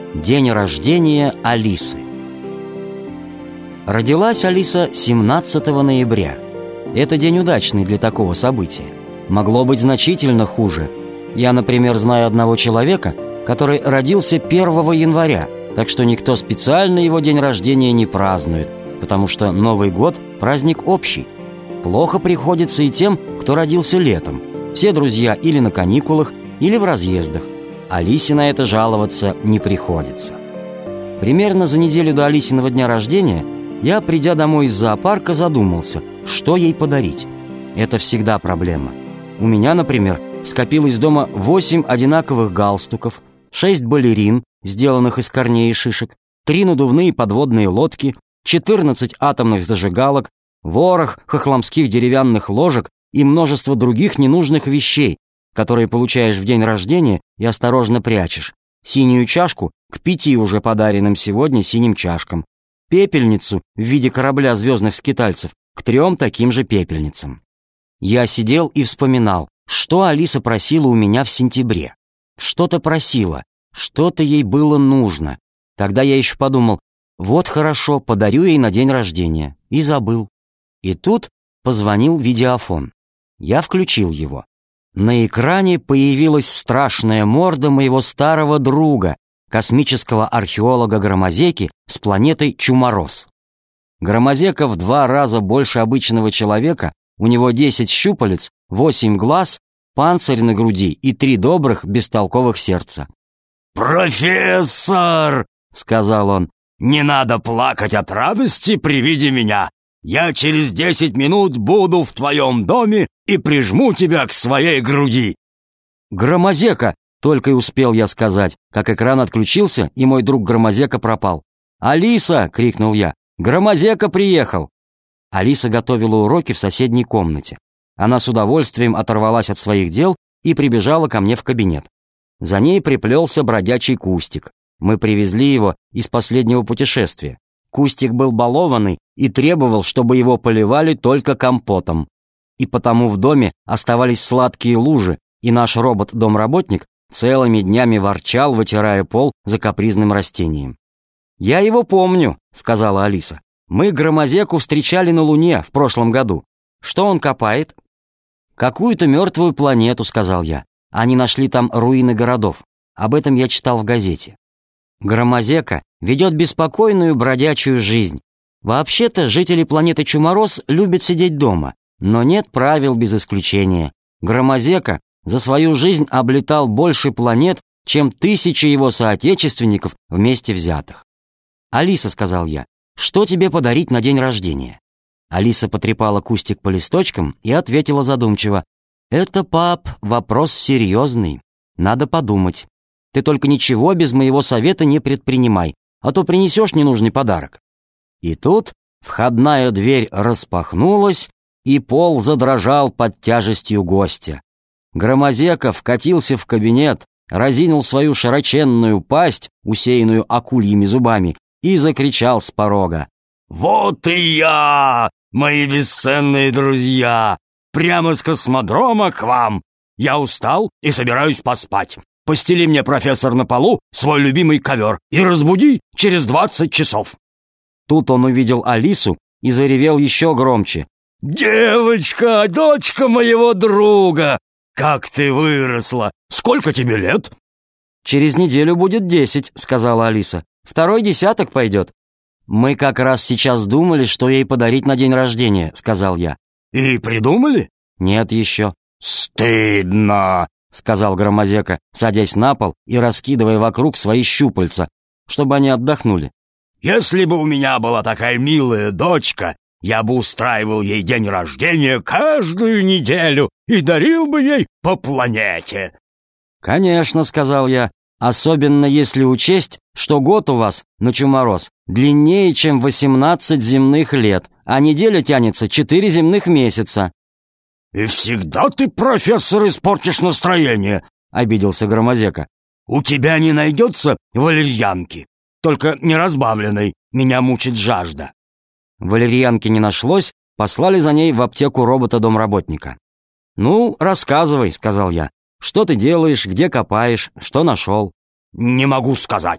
День рождения Алисы. Родилась Алиса 17 ноября. Это день удачный для такого события. Могло быть значительно хуже. Я, например, знаю одного человека, который родился 1 января, так что никто специально его день рождения не празднует, потому что Новый год – праздник общий. Плохо приходится и тем, кто родился летом. Все друзья или на каникулах, или в разъездах. Алисе на это жаловаться не приходится. Примерно за неделю до Алисиного дня рождения я, придя домой из зоопарка, задумался, что ей подарить. Это всегда проблема. У меня, например, скопилось дома 8 одинаковых галстуков, 6 балерин, сделанных из корней и шишек, 3 надувные подводные лодки, 14 атомных зажигалок, ворох хохломских деревянных ложек и множество других ненужных вещей, которые получаешь в день рождения и осторожно прячешь. Синюю чашку к 5 уже подаренным сегодня синим чашкам, пепельницу в виде корабля звездных скитальцев к 3 таким же пепельницам. Я сидел и вспоминал, что Алиса просила у меня в сентябре. Что-то просила, что-то ей было нужно. Тогда я еще подумал, вот хорошо, подарю ей на день рождения. И забыл. И тут позвонил видеофон. Я включил его. На экране появилась страшная морда моего старого друга, космического археолога Громозеки с планеты Чумороз. Громозека в 2 раза больше обычного человека, у него 10 щупалец, 8 глаз, панцирь на груди и 3 добрых, бестолковых сердца. «Профессор!» — сказал он. «Не надо плакать от радости при виде меня. Я через 10 минут буду в твоем доме и прижму тебя к своей груди». «Громозека!» — только и успел я сказать, как экран отключился, и мой друг Громозека пропал. «Алиса!» — крикнул я. «Громозека приехал!» Алиса готовила уроки в соседней комнате. Она с удовольствием оторвалась от своих дел и прибежала ко мне в кабинет. За ней приплелся бродячий Кустик. Мы привезли его из последнего путешествия. Кустик был балованный и требовал, чтобы его поливали только компотом. И потому в доме оставались сладкие лужи, и наш робот-домработник целыми днями ворчал, вытирая пол за капризным растением. «Я его помню», — сказала Алиса. «Мы Громозеку встречали на Луне в прошлом году. Что он копает?» «Какую-то мертвую планету», — сказал я. «Они нашли там руины городов. Об этом я читал в газете». Громозека ведет беспокойную бродячую жизнь. Вообще-то жители планеты Чумороз любят сидеть дома, но нет правил без исключения. Громозека за свою жизнь облетал больше планет, чем 1000 его соотечественников вместе взятых. «Алиса», — сказал я, — «что тебе подарить на день рождения?» Алиса потрепала Кустик по листочкам и ответила задумчиво. «Это, пап, вопрос серьезный. Надо подумать. Ты только ничего без моего совета не предпринимай, а то принесешь ненужный подарок». И тут входная дверь распахнулась, и пол задрожал под тяжестью гостя. Громозека вкатился в кабинет, разинул свою широченную пасть, усеянную акульими зубами, и закричал с порога. «Вот и я, мои бесценные друзья! Прямо с космодрома к вам! Я устал и собираюсь поспать. Постели мне, профессор, на полу свой любимый ковер и разбуди через 20 часов». Тут он увидел Алису и заревел еще громче. «Девочка, дочка моего друга! Как ты выросла! Сколько тебе лет?» «Через неделю будет 10», — сказала Алиса. «Второй десяток пойдет». «Мы как раз сейчас думали, что ей подарить на день рождения», — сказал я. «И придумали?» «Нет еще». «Стыдно», — сказал Громозека, садясь на пол и раскидывая вокруг свои щупальца, чтобы они отдохнули. «Если бы у меня была такая милая дочка, я бы устраивал ей день рождения каждую неделю и дарил бы ей по планете». «Конечно», — сказал я, — «особенно если учесть, что год у вас, на Чумороз, длиннее, чем 18 земных лет, а неделя тянется 4 земных месяца». «И всегда ты, профессор, испортишь настроение», — обиделся Громозека. «У тебя не найдется валерьянки, только не разбавленной, меня мучит жажда». Валерьянки не нашлось, послали за ней в аптеку робота-домработника. «Ну, рассказывай», — сказал я. «Что ты делаешь, где копаешь, что нашел?» «Не могу сказать.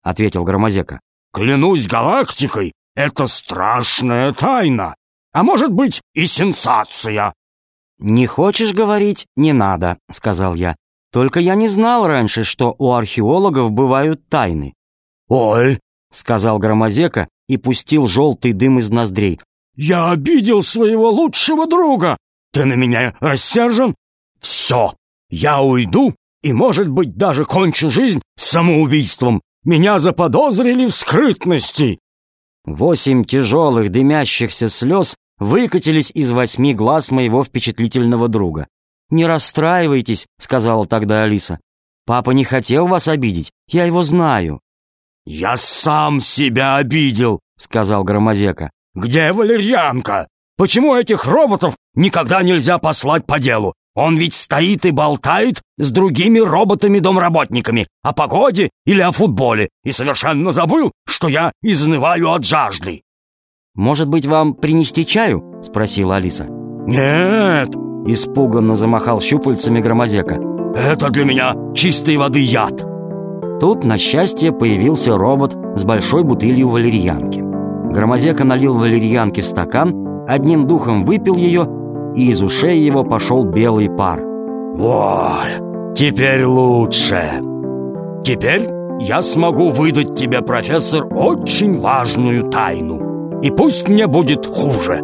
— ответил Громозека. «Клянусь галактикой, это страшная тайна, а может быть и сенсация». «Не хочешь говорить — не надо», — сказал я. «Только я не знал раньше, что у археологов бывают тайны». «Ой», — сказал Громозека и пустил желтый дым из ноздрей. «Я обидел своего лучшего друга. Ты на меня рассержен? Все, я уйду и, может быть, даже кончу жизнь самоубийством. Меня заподозрили в скрытности». 8 тяжелых дымящихся слез выкатились из 8 глаз моего впечатлительного друга. «Не расстраивайтесь», — сказала тогда Алиса. «Папа не хотел вас обидеть, я его знаю». «Я сам себя обидел», — сказал Громозека. «Где валерьянка? Почему этих роботов никогда нельзя послать по делу? Он ведь стоит и болтает с другими роботами-домработниками о погоде или о футболе и совершенно забыл, что я изнываю от жажды». «Может быть, вам принести чаю?» — спросила Алиса. «Нет», — испуганно замахал щупальцами Громозека. «это для меня чистой воды яд». Тут, на счастье, появился робот с большой бутылью валерьянки. Громозека налил валерьянки в стакан, одним духом выпил ее, и из ушей его пошел белый пар. «Ой, теперь лучше. Теперь я смогу выдать тебе, профессор, очень важную тайну. И пусть мне будет хуже».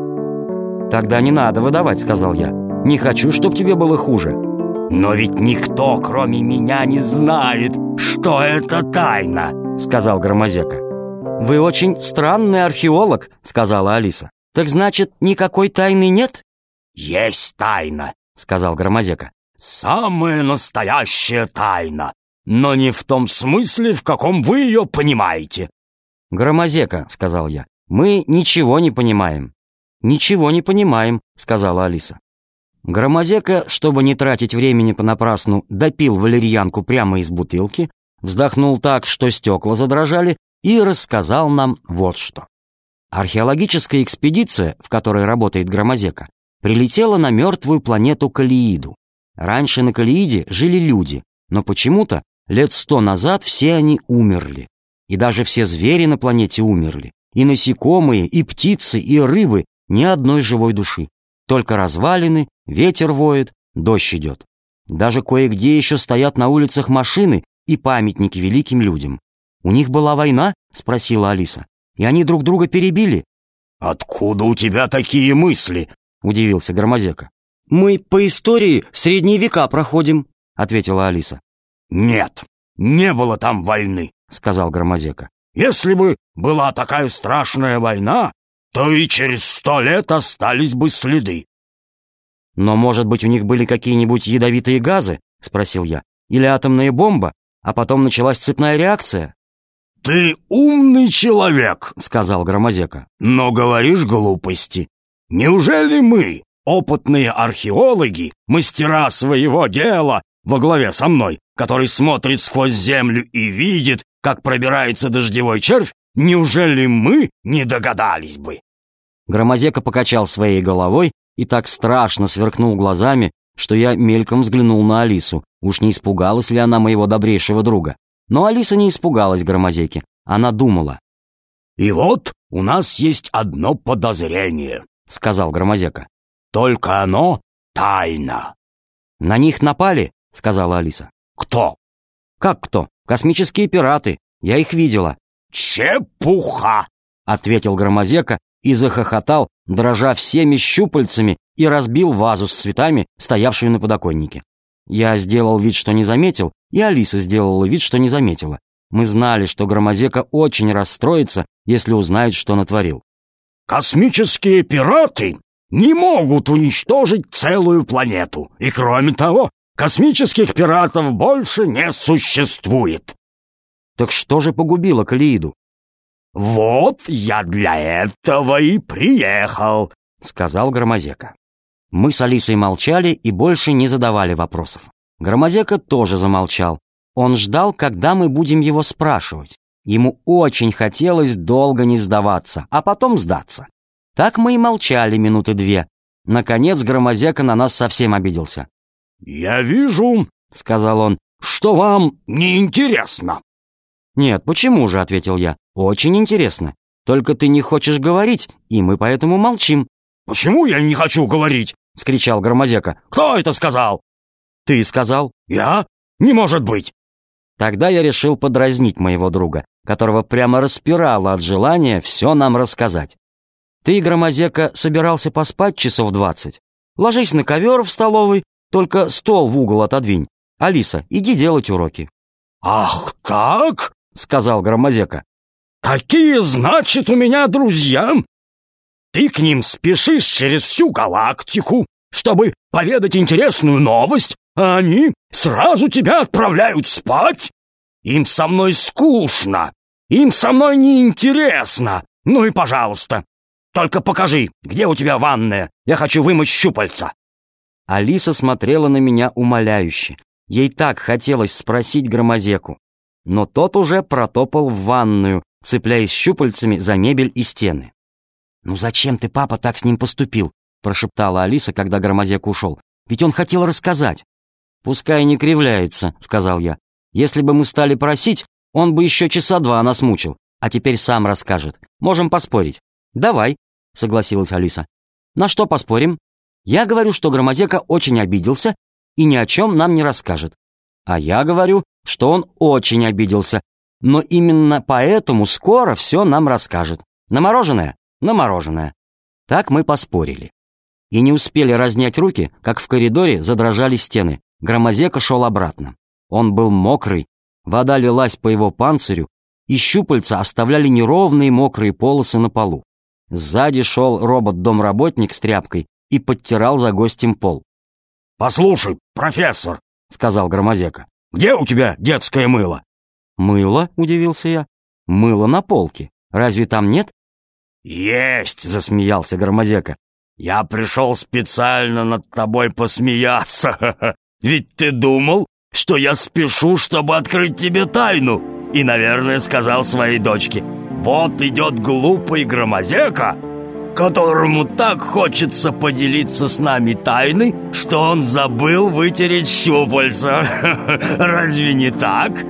«Тогда не надо выдавать», — сказал я. «Не хочу, чтобы тебе было хуже». «Но ведь никто, кроме меня, не знает, что это тайна», — сказал Громозека. «Вы очень странный археолог», — сказала Алиса. «Так значит, никакой тайны нет?» «Есть тайна», — сказал Громозека. «Самая настоящая тайна, но не в том смысле, в каком вы ее понимаете». «Громозека», — сказал я, — «мы ничего не понимаем». «Ничего не понимаем», — сказала Алиса. Громозека, чтобы не тратить времени понапрасну, допил валерьянку прямо из бутылки, вздохнул так, что стекла задрожали, и рассказал нам вот что. Археологическая экспедиция, в которой работает Громозека, прилетела на мертвую планету Калеиду. Раньше на Калеиде жили люди, но почему-то лет 100 назад все они умерли. И даже все звери на планете умерли. И насекомые, и птицы, и рыбы, ни одной живой души. Только развалины, ветер воет, дождь идет. Даже кое-где еще стоят на улицах машины и памятники великим людям. «У них была война?» — спросила Алиса. «И они друг друга перебили?» «Откуда у тебя такие мысли?» — удивился Громозека. «Мы по истории средние века проходим», — ответила Алиса. «Нет, не было там войны», — сказал Громозека. «Если бы была такая страшная война, то и через 100 лет остались бы следы». «Но, может быть, у них были какие-нибудь ядовитые газы?» — спросил я. «Или атомная бомба, а потом началась цепная реакция?» «Ты умный человек», — сказал Громозека, — «но говоришь глупости. Неужели мы, опытные археологи, мастера своего дела, во главе со мной, который смотрит сквозь землю и видит, как пробирается дождевой червь, неужели мы не догадались бы?» Громозека покачал своей головой и так страшно сверкнул глазами, что я мельком взглянул на Алису. Уж не испугалась ли она моего добрейшего друга? Но Алиса не испугалась Громозеки. Она думала. «И вот у нас есть одно подозрение», — сказал Громозека. «Только оно тайна». «На них напали?» — сказала Алиса. «Кто?» «Как кто? Космические пираты. Я их видела». «Чепуха!» — ответил Громозека и захохотал, дрожа всеми щупальцами, и разбил вазу с цветами, стоявшую на подоконнике. Я сделал вид, что не заметил, и Алиса сделала вид, что не заметила. Мы знали, что Громозека очень расстроится, если узнает, что натворил. «Космические пираты не могут уничтожить целую планету, и кроме того, космических пиратов больше не существует». «Так что же погубило Калеиду?» «Вот я для этого и приехал», — сказал Громозека. Мы с Алисой молчали и больше не задавали вопросов. Громозека тоже замолчал. Он ждал, когда мы будем его спрашивать. Ему очень хотелось долго не сдаваться, а потом сдаться. Так мы и молчали минуты 2. Наконец Громозека на нас совсем обиделся. «Я вижу, — сказал он, — что вам неинтересно». «Нет, почему же?» — ответил я. «Очень интересно. Только ты не хочешь говорить, и мы поэтому молчим». «Почему я не хочу говорить?» — вскричал Громозека. «Кто это сказал?» «Ты сказал». «Я? Не может быть!» Тогда я решил подразнить моего друга, которого прямо распирало от желания все нам рассказать. «Ты, Громозека, собирался поспать часов 20? Ложись на ковер в столовой, только стол в угол отодвинь. Алиса, иди делать уроки». «Ах так?» — сказал Громозека. «Какие, значит, у меня друзья? Ты к ним спешишь через всю галактику, чтобы поведать интересную новость, а они сразу тебя отправляют спать? Им со мной скучно, им со мной неинтересно. Ну и пожалуйста, только покажи, где у тебя ванная, я хочу вымыть щупальца». Алиса смотрела на меня умоляюще. Ей так хотелось спросить Громозеку. Но тот уже протопал в ванную, цепляясь щупальцами за мебель и стены. «Ну зачем ты, папа, так с ним поступил?» — прошептала Алиса, когда Громозека ушел. «Ведь он хотел рассказать». «Пускай не кривляется», — сказал я. «Если бы мы стали просить, он бы еще часа 2 нас мучил, а теперь сам расскажет. Можем поспорить». «Давай», — согласилась Алиса. «На что поспорим?» «Я говорю, что Громозека очень обиделся и ни о чем нам не расскажет. А я говорю, что он очень обиделся, но именно поэтому скоро все нам расскажет. На мороженое? На мороженое». Так мы поспорили. И не успели разнять руки, как в коридоре задрожали стены. Громозека шел обратно. Он был мокрый, вода лилась по его панцирю, и щупальца оставляли неровные мокрые полосы на полу. Сзади шел робот-домработник с тряпкой и подтирал за гостем пол. «Послушай, профессор», — сказал Громозека, — «где у тебя детское мыло?» «Мыло?» — удивился я. «Мыло на полке. Разве там нет?» «Есть!» — засмеялся Громозека. «Я пришел специально над тобой посмеяться. Ведь ты думал, что я спешу, чтобы открыть тебе тайну, и, наверное, сказал своей дочке: вот идет глупый Громозека, которому так хочется поделиться с нами тайной, что он забыл вытереть щупальца. Разве не так?»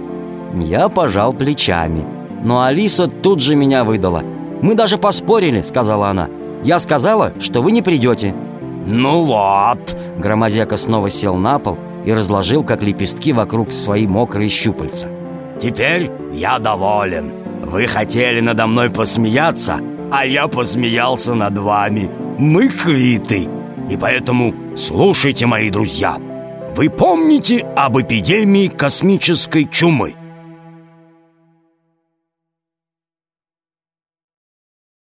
Я пожал плечами, но Алиса тут же меня выдала. «Мы даже поспорили», — сказала она. «Я сказала, что вы не придете». «Ну вот». Громозека снова сел на пол и разложил, как лепестки, вокруг свои мокрые щупальца. «Теперь я доволен. Вы хотели надо мной посмеяться, а я посмеялся над вами. Мы квиты. И поэтому слушайте, мои друзья. Вы помните об эпидемии космической чумы?»